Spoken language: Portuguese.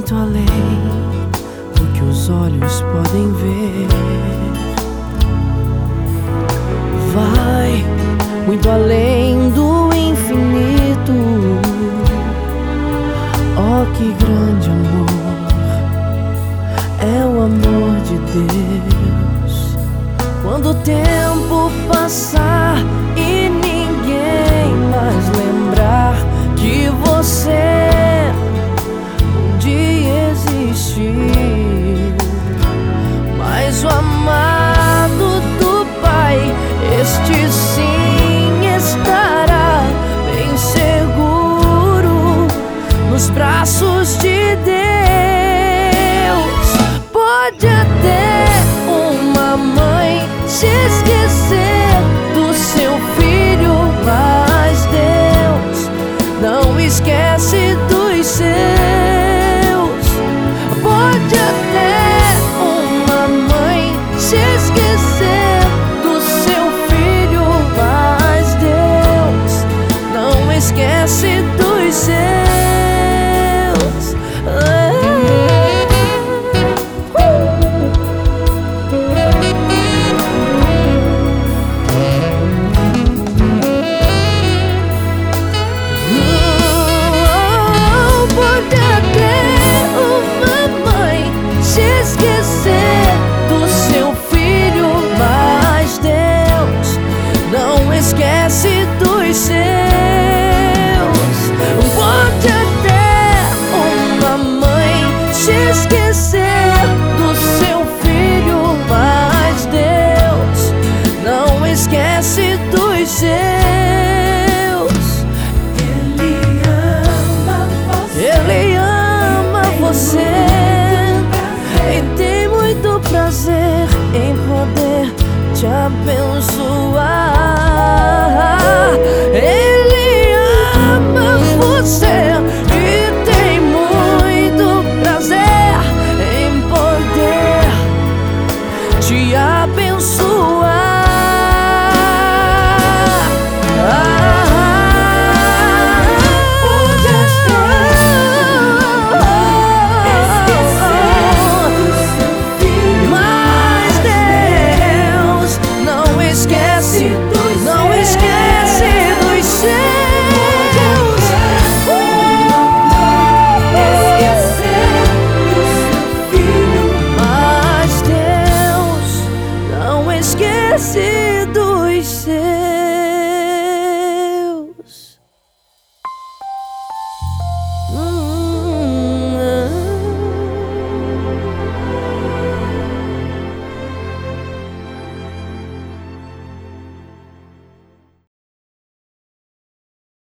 muito além do que os olhos podem ver. Vai muito além do infinito. Oh, que grande amor é o amor de Deus. Quando o tempo passar e ninguém mais lembrar que você um dia existiu, mas o amado do Pai, este sim estará bem seguro nos braços de Deus. Pode até uma mãe se esquecer do seu filho, mas Deus não esquece dos seus. Pode até uma mãe se esquecer do seu filho, mas Deus não esquece dos seus.